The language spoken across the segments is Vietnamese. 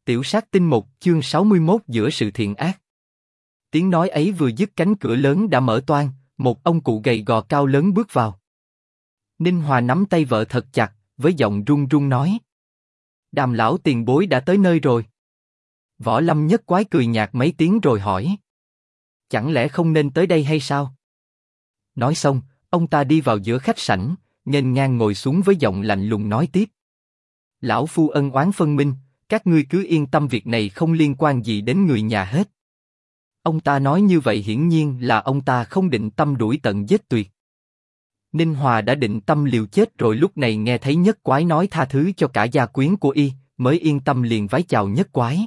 Tiểu sát tinh 1 chương 61 giữa sự thiện ác. Tiếng nói ấy vừa dứt cánh cửa lớn đã mở toang, một ông cụ gầy gò cao lớn bước vào. Ninh Hòa nắm tay vợ thật chặt, với giọng run run nói: Đàm lão tiền bối đã tới nơi rồi. Võ Lâm Nhất Quái cười nhạt mấy tiếng rồi hỏi: Chẳng lẽ không nên tới đây hay sao? Nói xong, ông ta đi vào giữa khách sảnh, nghênh ngang ngồi xuống với giọng lạnh lùng nói tiếp: Lão phu ân oán phân minh, các ngươi cứ yên tâm, việc này không liên quan gì đến người nhà hết. Ông ta nói như vậy hiển nhiên là ông ta không định tâm đuổi tận giết tuyệt. Ninh Hòa đã định tâm liều chết rồi, lúc này nghe thấy Nhất Quái nói tha thứ cho cả gia quyến của y, mới yên tâm liền vái chào Nhất Quái.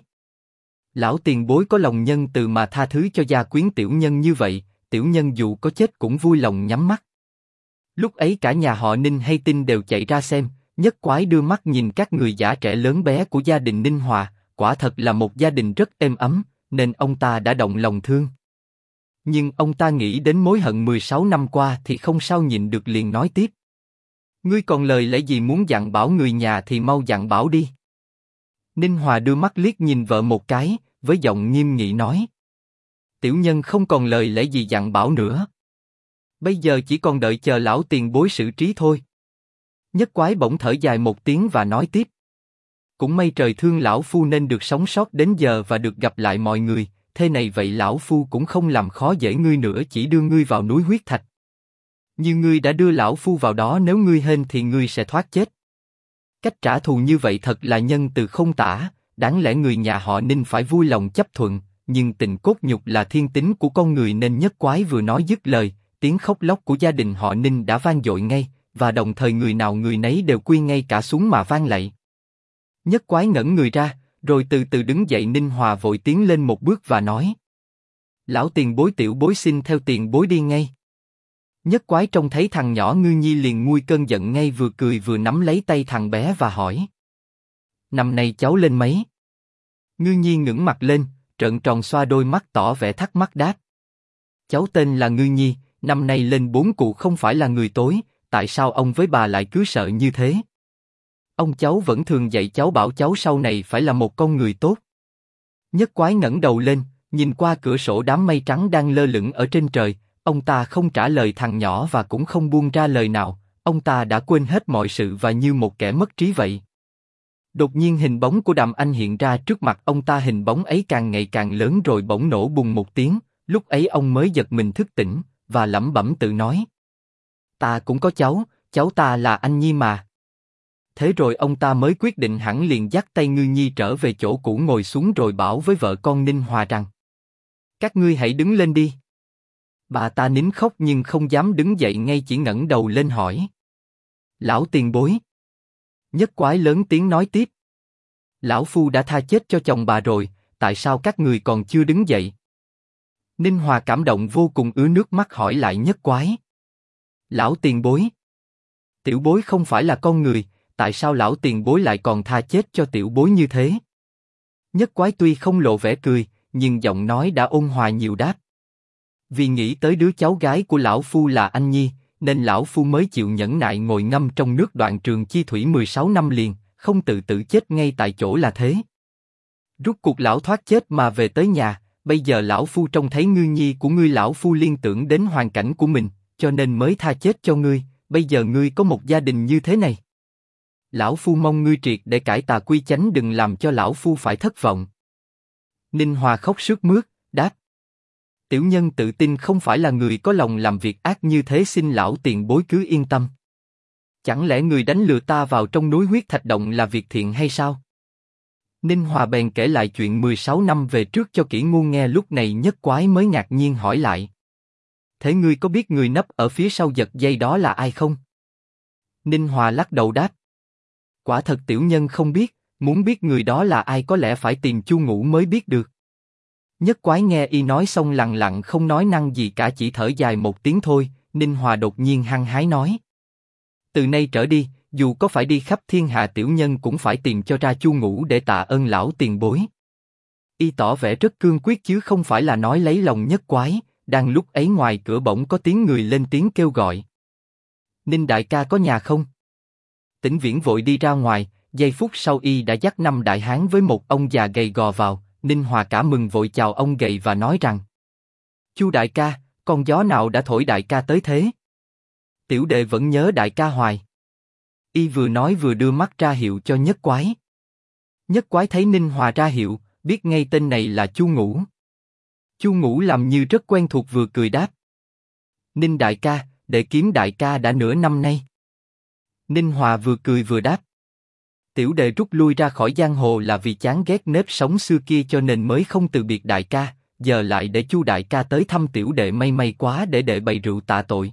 Lão tiền bối có lòng nhân từ mà tha thứ cho gia quyến tiểu nhân như vậy, tiểu nhân dù có chết cũng vui lòng nhắm mắt. Lúc ấy cả nhà họ Ninh hay Tin đều chạy ra xem. Nhất Quái đưa mắt nhìn các người già trẻ lớn bé của gia đình Ninh Hòa, quả thật là một gia đình rất êm ấm, nên ông ta đã động lòng thương. Nhưng ông ta nghĩ đến mối hận 16 năm qua thì không sao nhịn được, liền nói tiếp: Ngươi còn lời lẽ gì muốn dặn bảo người nhà thì mau dặn bảo đi. Ninh Hòa đưa mắt liếc nhìn vợ một cái, với giọng nghiêm nghị nói: Tiểu nhân không còn lời lẽ gì dặn bảo nữa. Bây giờ chỉ còn đợi chờ lão tiền bối xử trí thôi. Nhất Quái bỗng thở dài một tiếng và nói tiếp: Cũng may trời thương lão phu nên được sống sót đến giờ và được gặp lại mọi người, thế này vậy lão phu cũng không làm khó dễ ngươi nữa, chỉ đưa ngươi vào núi huyết thạch. Như ngươi đã đưa lão phu vào đó, nếu ngươi hên thì ngươi sẽ thoát chết. Cách trả thù như vậy thật là nhân từ không tả, đáng lẽ người nhà họ Ninh phải vui lòng chấp thuận, nhưng tình cốt nhục là thiên tính của con người nên Nhất Quái vừa nói dứt lời, tiếng khóc lóc của gia đình họ Ninh đã vang dội ngay, và đồng thời người nào người nấy đều quy ngay cả xuống mà vang lạy. Nhất Quái ngẩng người ra, rồi từ từ đứng dậy. Ninh Hòa vội tiến lên một bước và nói: Lão tiền bối, tiểu bối xin theo tiền bối đi ngay. Nhất Quái trông thấy thằng nhỏ Ngư Nhi liền nguôi cơn giận ngay, vừa cười vừa nắm lấy tay thằng bé và hỏi: Năm nay cháu lên mấy? Ngư Nhi ngẩng mặt lên, trợn tròn xoa đôi mắt tỏ vẻ thắc mắc đáp: Cháu tên là Ngư Nhi, năm nay lên 4, cụ không phải là người tối. Tại sao ông với bà lại cứ sợ như thế? Ông cháu vẫn thường dạy cháu, bảo cháu sau này phải là một con người tốt. Nhất Quái ngẩng đầu lên, nhìn qua cửa sổ đám mây trắng đang lơ lửng ở trên trời. Ông ta không trả lời thằng nhỏ và cũng không buông ra lời nào. Ông ta đã quên hết mọi sự và như một kẻ mất trí vậy. Đột nhiên hình bóng của Đàm Anh hiện ra trước mặt ông ta, hình bóng ấy càng ngày càng lớn rồi bỗng nổ bùng một tiếng. Lúc ấy ông mới giật mình thức tỉnh và lẩm bẩm tự nói: Ta cũng có cháu, cháu ta là Anh Nhi mà. Thế rồi ông ta mới quyết định hẳn liền dắt tay Ngư Nhi trở về chỗ cũ ngồi xuống rồi bảo với vợ con Ninh Hòa rằng: Các ngươi hãy đứng lên đi. Bà ta nín khóc nhưng không dám đứng dậy ngay, chỉ ngẩng đầu lên hỏi: Lão tiền bối. Nhất Quái lớn tiếng nói tiếp: Lão phu đã tha chết cho chồng bà rồi, tại sao các người còn chưa đứng dậy? Ninh Hòa cảm động vô cùng, ứa nước mắt hỏi lại Nhất Quái: Lão tiền bối, tiểu bối không phải là con người, tại sao lão tiền bối lại còn tha chết cho tiểu bối như thế? Nhất Quái tuy không lộ vẻ cười, nhưng giọng nói đã ôn hòa nhiều đáp: Vì nghĩ tới đứa cháu gái của lão phu là Anh Nhi, nên lão phu mới chịu nhẫn nại ngồi ngâm trong nước Đoạn Trường Chi Thủy 16 năm liền, không tự tử chết ngay tại chỗ là thế. Rút cuộc lão thoát chết mà về tới nhà, bây giờ lão phu trông thấy Ngư Nhi của ngươi, lão phu liên tưởng đến hoàn cảnh của mình, cho nên mới tha chết cho ngươi. Bây giờ ngươi có một gia đình như thế này, lão phu mong ngươi triệt để cải tà quy chánh, đừng làm cho lão phu phải thất vọng. Ninh Hòa khóc sướt mướt, đáp: Tiểu nhân tự tin không phải là người có lòng làm việc ác như thế, xin lão tiền bối cứ yên tâm. Chẳng lẽ người đánh lừa ta vào trong núi huyết thạch động là việc thiện hay sao? Ninh Hòa bèn kể lại chuyện 16 năm về trước cho Kỷ Ngu nghe. Lúc này Nhất Quái mới ngạc nhiên hỏi lại: Thế ngươi có biết người nấp ở phía sau giật dây đó là ai không? Ninh Hòa lắc đầu đáp: Quả thật tiểu nhân không biết, muốn biết người đó là ai có lẽ phải tìm Chu Ngũ mới biết được. Nhất Quái nghe y nói xong lặng lặng không nói năng gì cả, chỉ thở dài một tiếng thôi. Ninh Hòa đột nhiên hăng hái nói: Từ nay trở đi, dù có phải đi khắp thiên hạ, tiểu nhân cũng phải tìm cho ra Chu Ngũ để tạ ơn lão tiền bối. Y tỏ vẻ rất cương quyết chứ không phải là nói lấy lòng Nhất Quái. Đang lúc ấy ngoài cửa bỗng có tiếng người lên tiếng kêu gọi: Ninh đại ca có nhà không? Tĩnh Viễn vội đi ra ngoài, giây phút sau y đã dắt 5 đại hán với một ông già gầy gò vào. Ninh Hòa cả mừng vội chào ông gầy và nói rằng: Chu đại ca, con gió nào đã thổi đại ca tới thế? Tiểu đệ vẫn nhớ đại ca hoài. Y vừa nói vừa đưa mắt ra hiệu cho Nhất Quái. Nhất Quái thấy Ninh Hòa ra hiệu, biết ngay tên này là Chu Ngũ. Chu Ngũ làm như rất quen thuộc vừa cười đáp: Ninh đại ca, đệ kiếm đại ca đã nửa năm nay. Ninh Hòa vừa cười vừa đáp: Tiểu đệ rút lui ra khỏi giang hồ là vì chán ghét nếp sống xưa kia cho nên mới không từ biệt đại ca, giờ lại để Chu đại ca tới thăm tiểu đệ may quá để đệ bày rượu tạ tội.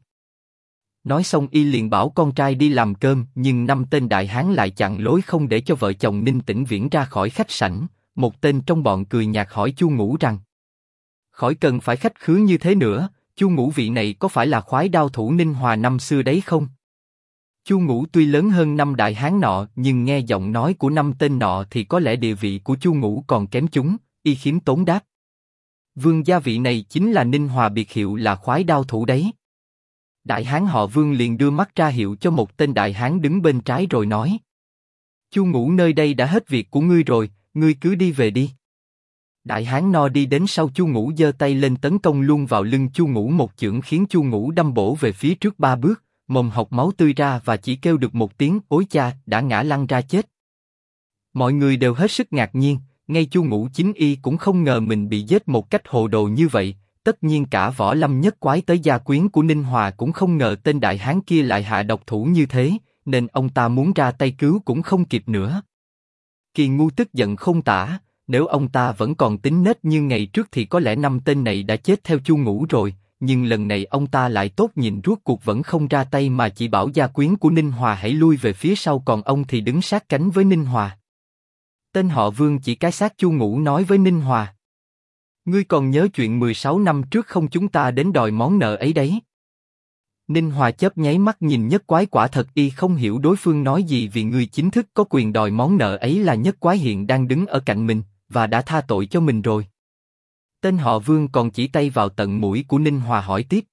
Nói xong y liền bảo con trai đi làm cơm, nhưng 5 tên đại hán lại chặn lối không để cho vợ chồng Ninh Tĩnh Viễn ra khỏi khách sảnh. Một tên trong bọn cười nhạt hỏi Chu Ngũ rằng: Khỏi cần phải khách khứa như thế nữa, Chu Ngũ vị này có phải là khoái đao thủ Ninh Hòa năm xưa đấy không? Chu Ngũ tuy lớn hơn 5 đại hán nọ, nhưng nghe giọng nói của 5 tên nọ thì có lẽ địa vị của Chu Ngũ còn kém chúng, y khiêm tốn đáp: Vương gia vị này chính là Ninh Hòa biệt hiệu là khoái đao thủ đấy. Đại hán họ Vương liền đưa mắt ra hiệu cho một tên đại hán đứng bên trái rồi nói: Chu Ngũ nơi đây đã hết việc của ngươi rồi, ngươi cứ đi về đi. Đại hán no đi đến sau Chu Ngũ giơ tay lên tấn công luôn vào lưng Chu Ngũ một chưởng khiến Chu Ngũ đâm bổ về phía trước 3 bước, mồm hộc máu tươi ra và chỉ kêu được một tiếng ối cha đã ngã lăn ra chết. Mọi người đều hết sức ngạc nhiên, ngay Chu Ngũ chính y cũng không ngờ mình bị giết một cách hồ đồ như vậy. Tất nhiên cả Võ Lâm Nhất Quái tới gia quyến của Ninh Hòa cũng không ngờ tên đại hán kia lại hạ độc thủ như thế, nên ông ta muốn ra tay cứu cũng không kịp nữa. Kỳ Ngu tức giận không tả, nếu ông ta vẫn còn tính nết như ngày trước thì có lẽ 5 tên này đã chết theo Chu Ngũ rồi, nhưng lần này ông ta lại tốt nhìn rốt cuộc vẫn không ra tay mà chỉ bảo gia quyến của Ninh Hòa hãy lui về phía sau, còn ông thì đứng sát cánh với Ninh Hòa. Tên họ Vương chỉ cái xác Chu Ngũ nói với Ninh Hòa: Ngươi còn nhớ chuyện 16 năm trước không, chúng ta đến đòi món nợ ấy đấy. Ninh Hòa chớp nháy mắt nhìn Nhất Quái, quả thật y không hiểu đối phương nói gì, vì người chính thức có quyền đòi món nợ ấy là Nhất Quái hiện đang đứng ở cạnh mình, và đã tha tội cho mình rồi. Tên họ Vương còn chỉ tay vào tận mũi của Ninh Hòa hỏi tiếp: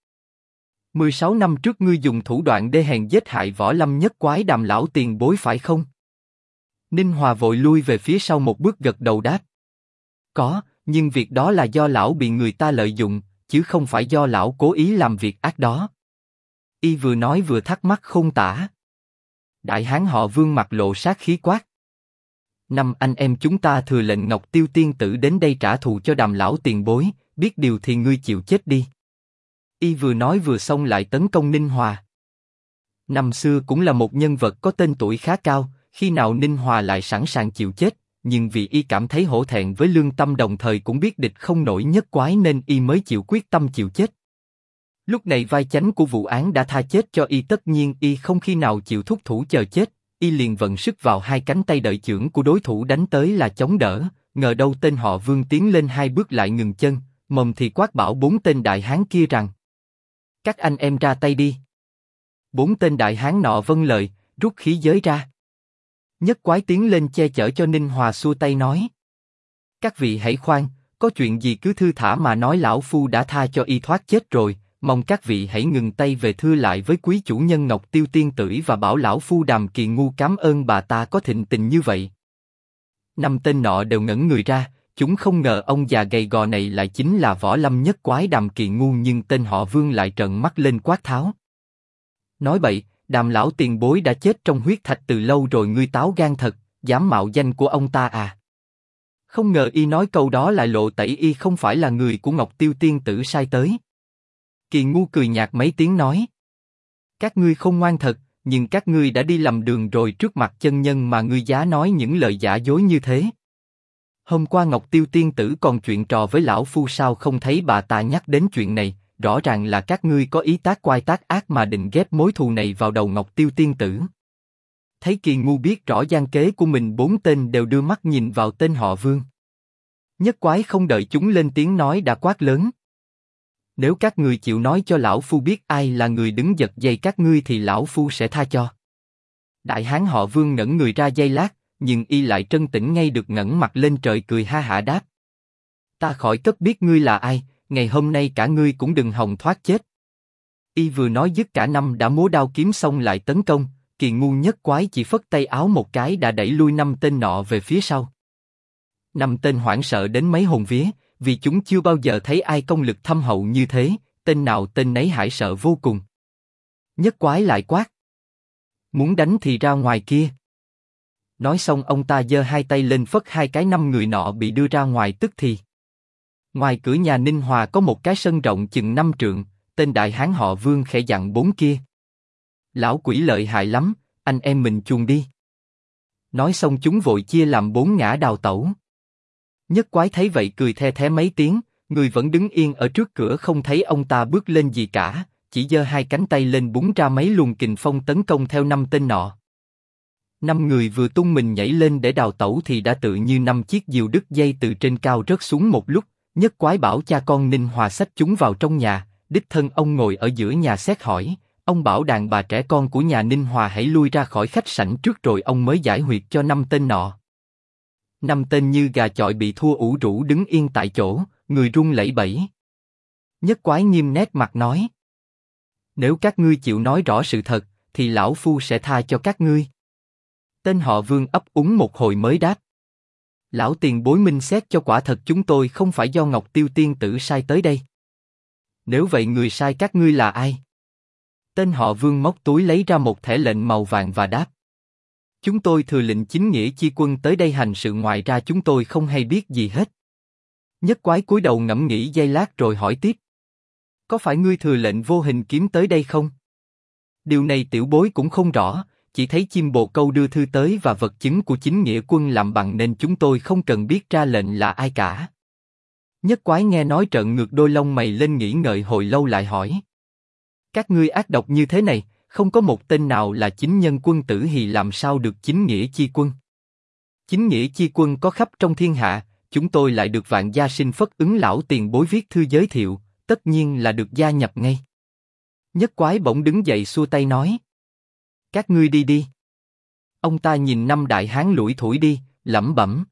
16 năm trước ngươi dùng thủ đoạn đê hèn giết hại Võ Lâm Nhất Quái Đàm lão tiền bối phải không? Ninh Hòa vội lui về phía sau một bước gật đầu đáp: Có, nhưng việc đó là do lão bị người ta lợi dụng, chứ không phải do lão cố ý làm việc ác đó. Y vừa nói vừa thắc mắc không tả. Đại hán họ Vương mặt lộ sát khí quát: 5 anh em chúng ta thừa lệnh Ngọc Tiêu tiên tử đến đây trả thù cho Đàm lão tiền bối, biết điều thì ngươi chịu chết đi. Y vừa nói vừa xông lại tấn công Ninh Hòa. Năm xưa cũng là một nhân vật có tên tuổi khá cao, khi nào Ninh Hòa lại sẵn sàng chịu chết, nhưng vì y cảm thấy hổ thẹn với lương tâm, đồng thời cũng biết địch không nổi Nhất Quái nên y mới chịu quyết tâm chịu chết. Lúc này vai chánh của vụ án đã tha chết cho y, tất nhiên y không khi nào chịu thúc thủ chờ chết, y liền vận sức vào hai cánh tay đợi chưởng của đối thủ đánh tới là chống đỡ, ngờ đâu tên họ Vương tiến lên 2 bước lại ngừng chân, mồm thì quát bảo 4 tên đại hán kia rằng: Các anh em ra tay đi. 4 tên đại hán nọ vâng lời, rút khí giới ra. Nhất Quái tiến lên che chở cho Ninh Hòa, xua tay nói: Các vị hãy khoan, có chuyện gì cứ thư thả mà nói, lão phu đã tha cho y thoát chết rồi, mong các vị hãy ngừng tay về thưa lại với quý chủ nhân Ngọc Tiêu tiên tử và bảo lão phu Đàm Kỳ Ngu cảm ơn bà ta có thịnh tình như vậy. 5 tên nọ đều ngẩn người ra, chúng không ngờ ông già gầy gò này lại chính là Võ Lâm Nhất Quái Đàm Kỳ Ngu, nhưng tên họ Vương lại trợn mắt lên quát tháo: Nói bậy, Đàm lão tiền bối đã chết trong huyết thạch từ lâu rồi, ngươi táo gan thật, dám mạo danh của ông ta à? Không ngờ y nói câu đó lại lộ tẩy y không phải là người của Ngọc Tiêu tiên tử sai tới. Kỳ Ngu cười nhạt mấy tiếng nói: Các ngươi không ngoan thật, nhưng các ngươi đã đi lầm đường rồi, trước mặt chân nhân mà ngươi dám nói những lời giả dối như thế. Hôm qua Ngọc Tiêu tiên tử còn chuyện trò với lão phu, sao không thấy bà ta nhắc đến chuyện này? Rõ ràng là các ngươi có ý tác quai tác ác mà định ghép mối thù này vào đầu Ngọc Tiêu tiên tử. Thấy Kỳ Ngu biết rõ gian kế của mình, 4 tên đều đưa mắt nhìn vào tên họ Vương. Nhất Quái không đợi chúng lên tiếng nói đã quát lớn: Nếu các ngươi chịu nói cho lão phu biết ai là người đứng giật dây các ngươi thì lão phu sẽ tha cho. Đại hán họ Vương ngẩn người ra giây lát, nhưng y lại trấn tĩnh ngay được, ngẩng mặt lên trời cười ha hả đáp: Ta khỏi cất biết ngươi là ai, ngày hôm nay cả ngươi cũng đừng hòng thoát chết. Y vừa nói dứt, cả năm đã múa đao kiếm xong lại tấn công, Kỳ ngu nhất quái chỉ phất tay áo một cái đã đẩy lui 5 tên nọ về phía sau. 5 tên hoảng sợ đến mấy hồn vía, vì chúng chưa bao giờ thấy ai công lực thâm hậu như thế, tên nào tên nấy hãi sợ vô cùng. Nhất quái lại quát: muốn đánh thì ra ngoài kia. Nói xong ông ta giơ hai tay lên phất hai cái, 5 người nọ bị đưa ra ngoài tức thì. Ngoài cửa nhà Ninh Hòa có một cái sân rộng chừng 5 trượng, tên đại hán họ Vương khẽ dặn 4 kia: lão quỷ lợi hại lắm, anh em mình chuồn đi. Nói xong chúng vội chia làm 4 ngã đào tẩu. Nhất quái thấy vậy cười the thé mấy tiếng, người vẫn đứng yên ở trước cửa không thấy ông ta bước lên gì cả, chỉ giơ hai cánh tay lên búng ra mấy luồng kình phong tấn công theo 5 tên nọ. 5 người vừa tung mình nhảy lên để đào tẩu thì đã tự như 5 chiếc diều đứt dây từ trên cao rớt xuống một lúc. Nhất quái bảo cha con Ninh Hòa xách chúng vào trong nhà, đích thân ông ngồi ở giữa nhà xét hỏi. Ông bảo đàn bà trẻ con của nhà Ninh Hòa hãy lui ra khỏi khách sảnh trước rồi ông mới giải huyệt cho 5 tên nọ. 5 tên như gà chọi bị thua ủ rũ đứng yên tại chỗ, người run lẩy bẩy. Nhất quái nghiêm nét mặt nói: nếu các ngươi chịu nói rõ sự thật, thì lão phu sẽ tha cho các ngươi. Tên họ Vương ấp úng một hồi mới đáp: lão tiền bối minh xét cho, quả thật chúng tôi không phải do Ngọc Tiêu tiên tử sai tới đây. Nếu vậy người sai các ngươi là ai? Tên họ Vương móc túi lấy ra một thẻ lệnh màu vàng và đáp: chúng tôi thừa lệnh chính nghĩa chi quân tới đây hành sự, ngoài ra chúng tôi không hay biết gì hết. Nhất quái cúi đầu ngẫm nghĩ giây lát rồi hỏi tiếp: có phải ngươi thừa lệnh vô hình kiếm tới đây không? Điều này tiểu bối cũng không rõ, chỉ thấy chim bồ câu đưa thư tới và vật chứng của chính nghĩa quân làm bằng nên chúng tôi không cần biết ra lệnh là ai cả. Nhất quái nghe nói trợn ngược đôi lông mày lên, nghĩ ngợi hồi lâu lại hỏi: các ngươi ác độc như thế này, không có một tên nào là chính nhân quân tử thì làm sao được chính nghĩa chi quân? Chính nghĩa chi quân có khắp trong thiên hạ, chúng tôi lại được Vạn Gia Sinh Phất Ứng lão tiền bối viết thư giới thiệu, tất nhiên là được gia nhập ngay. Nhất quái bỗng đứng dậy xua tay nói: các ngươi đi đi. Ông ta nhìn 5 đại hán lủi thủi đi, lẩm bẩm: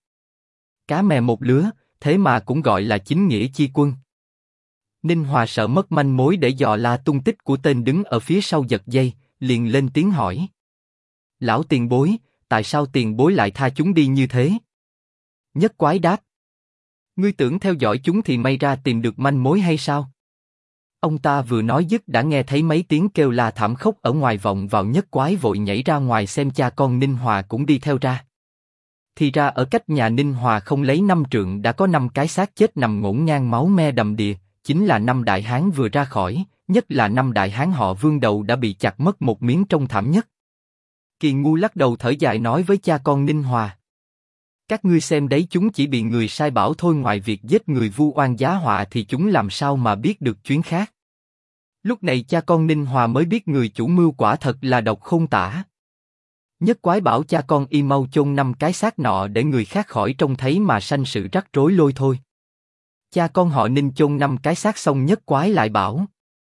cá mè một lứa, thế mà cũng gọi là chính nghĩa chi quân. Ninh Hòa sợ mất manh mối để dò la tung tích của tên đứng ở phía sau giật dây, liền lên tiếng hỏi: lão tiền bối, tại sao tiền bối lại tha chúng đi như thế? Nhất quái đáp: ngươi tưởng theo dõi chúng thì may ra tìm được manh mối hay sao? Ông ta vừa nói dứt đã nghe thấy mấy tiếng kêu la thảm khốc ở ngoài vọng vào. Nhất quái vội nhảy ra ngoài xem cha con Ninh Hòa cũng đi theo ra. Thì ra ở cách nhà Ninh Hòa không lấy 5 trượng đã có 5 cái xác chết nằm ngổn ngang, máu me đầm đìa, chính là 5 đại hán vừa ra khỏi, nhất là 5 đại hán họ Vương đầu đã bị chặt mất một miếng trông thảm nhất. Kỳ ngu lắc đầu thở dài nói với cha con Ninh Hòa: các ngươi xem đấy, chúng chỉ bị người sai bảo thôi, ngoài việc giết người vu oan giá họa thì chúng làm sao mà biết được chuyến khác. Lúc này cha con Ninh Hòa mới biết người chủ mưu quả thật là độc không tả. Nhất quái bảo cha con y mau chôn 5 cái xác nọ để người khác khỏi trông thấy mà sanh sự rắc rối lôi thôi. Cha con họ Ninh chôn 5 cái xác xong, nhất quái lại bảo: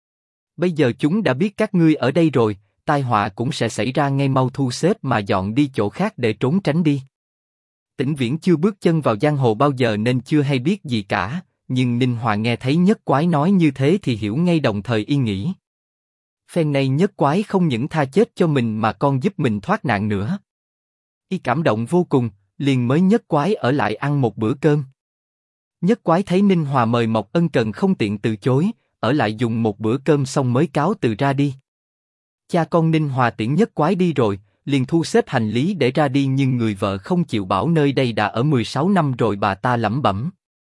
bây giờ chúng đã biết các ngươi ở đây rồi, tai họa cũng sẽ xảy ra ngay, mau thu xếp mà dọn đi chỗ khác để trốn tránh đi. Tĩnh Viễn chưa bước chân vào giang hồ bao giờ nên chưa hay biết gì cả, nhưng Ninh Hòa nghe thấy nhất quái nói như thế thì hiểu ngay, đồng thời y nghĩ: phen này nhất quái không những tha chết cho mình mà còn giúp mình thoát nạn nữa. Y cảm động vô cùng, liền mới nhất quái ở lại ăn một bữa cơm. Nhất quái thấy Ninh Hòa mời mọc ân cần không tiện từ chối, ở lại dùng một bữa cơm xong mới cáo từ ra đi. Cha con Ninh Hòa tiễn nhất quái đi rồi, liền thu xếp hành lý để ra đi, nhưng người vợ không chịu, bảo nơi đây đã ở 16 năm rồi. Bà ta lẩm bẩm: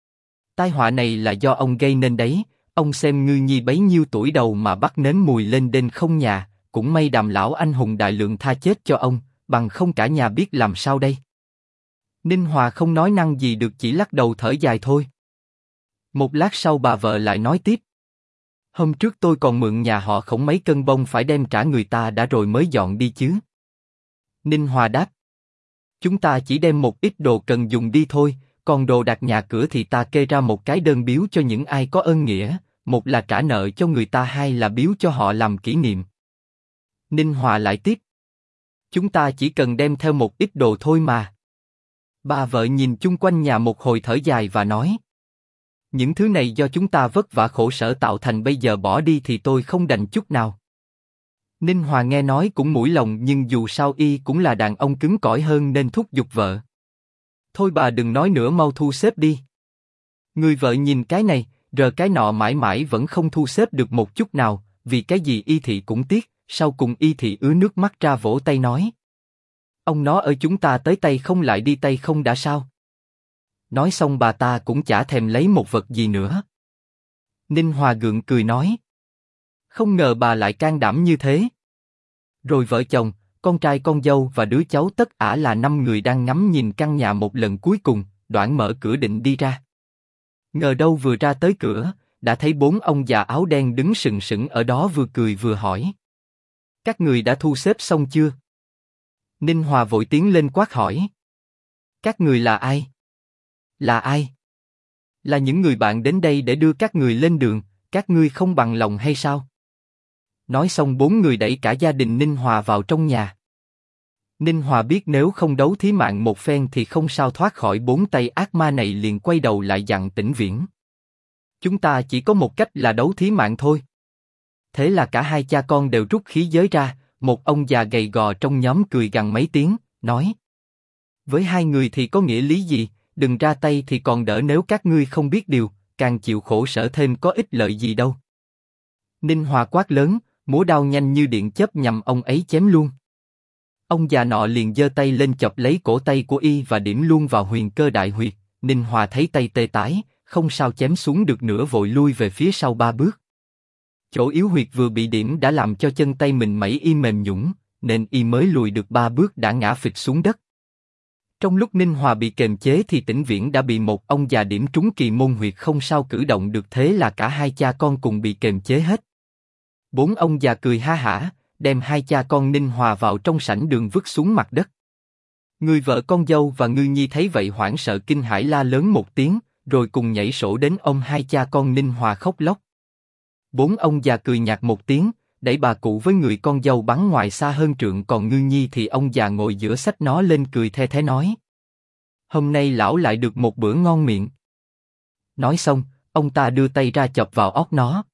tai họa này là do ông gây nên đấy, ông xem Ngư Nhi bấy nhiêu tuổi đầu mà bắt nến mùi lên đên không nhà, cũng may Đàm lão anh hùng đại lượng tha chết cho ông, bằng không cả nhà biết làm sao đây. Ninh Hòa không nói năng gì được, chỉ lắc đầu thở dài thôi. Một lát sau bà vợ lại nói tiếp: hôm trước tôi còn mượn nhà họ Khổng mấy cân bông phải đem trả người ta đã rồi mới dọn đi chứ. Ninh Hòa đáp: chúng ta chỉ đem một ít đồ cần dùng đi thôi, còn đồ đạc nhà cửa thì ta kê ra một cái đơn biếu cho những ai có ơn nghĩa, một là trả nợ cho người ta, hai là biếu cho họ làm kỷ niệm. Ninh Hòa lại tiếp: chúng ta chỉ cần đem theo một ít đồ thôi mà. Bà vợ nhìn chung quanh nhà một hồi thở dài và nói: những thứ này do chúng ta vất vả khổ sở tạo thành, bây giờ bỏ đi thì tôi không đành chút nào. Ninh Hòa nghe nói cũng mũi lòng, nhưng dù sao y cũng là đàn ông cứng cỏi hơn nên thúc giục vợ. Thôi bà đừng nói nữa, mau thu xếp đi. Người vợ nhìn cái này, rờ cái nọ mãi mãi vẫn không thu xếp được một chút nào, vì cái gì y thị cũng tiếc, sau cùng y thị ứa nước mắt ra vỗ tay nói. Ông nó ở chúng ta tới tay không lại đi tay không đã sao? Nói xong bà ta cũng chả thèm lấy một vật gì nữa. Ninh Hòa gượng cười nói. Không ngờ bà lại can đảm như thế. Rồi vợ chồng, con trai con dâu và đứa cháu tất ả là 5 người đang ngắm nhìn căn nhà một lần cuối cùng, Đoản mở cửa định đi ra. Ngờ đâu vừa ra tới cửa, đã thấy 4 ông già áo đen đứng sừng sững ở đó vừa cười vừa hỏi. Các người đã thu xếp xong chưa? Ninh Hòa vội tiến lên quát hỏi. Các người là ai? Là ai? Là những người bạn đến đây để đưa các người lên đường, các ngươi không bằng lòng hay sao? Nói xong 4 người đẩy cả gia đình Ninh Hòa vào trong nhà. Ninh Hòa biết nếu không đấu thí mạng một phen thì không sao thoát khỏi 4 tay ác ma này, liền quay đầu lại dặn Tĩnh Viễn. Chúng ta chỉ có một cách là đấu thí mạng thôi. Thế là cả hai cha con đều rút khí giới ra, một ông già gầy gò trong nhóm cười gằn mấy tiếng, nói. Với hai người thì có nghĩa lý gì, đừng ra tay thì còn đỡ, nếu các ngươi không biết điều, càng chịu khổ sở thêm có ích lợi gì đâu. Ninh Hòa quát lớn, múa đao nhanh như điện chớp nhằm ông ấy chém luôn. Ông già nọ liền giơ tay lên chọc lấy cổ tay của y và điểm luôn vào huyền cơ đại huyệt. Ninh Hòa thấy tay tê tái, không sao chém xuống được nữa, vội lui về phía sau 3 bước. Chỗ yếu huyệt vừa bị điểm đã làm cho chân tay mình mẩy y mềm nhũn, nên y mới lùi được 3 bước đã ngã phịch xuống đất. Trong lúc Ninh Hòa bị kềm chế thì Tĩnh Viễn đã bị một ông già điểm trúng kỳ môn huyệt, không sao cử động được, thế là cả hai cha con cùng bị kềm chế hết. 4 ông già cười ha hả, đem hai cha con Ninh Hòa vào trong sảnh đường vứt xuống mặt đất. Người vợ con dâu và Ngư Nhi thấy vậy hoảng sợ kinh hãi la lớn một tiếng, rồi cùng nhảy sổ đến ôm hai cha con Ninh Hòa khóc lóc. 4 ông già cười nhạt một tiếng, đẩy bà cụ với người con dâu bắn ngoài xa hơn trượng, còn Ngư Nhi thì ông già ngồi giữa xách nó lên cười the thé nói. Hôm nay lão lại được một bữa ngon miệng. Nói xong, ông ta đưa tay ra chọc vào óc nó.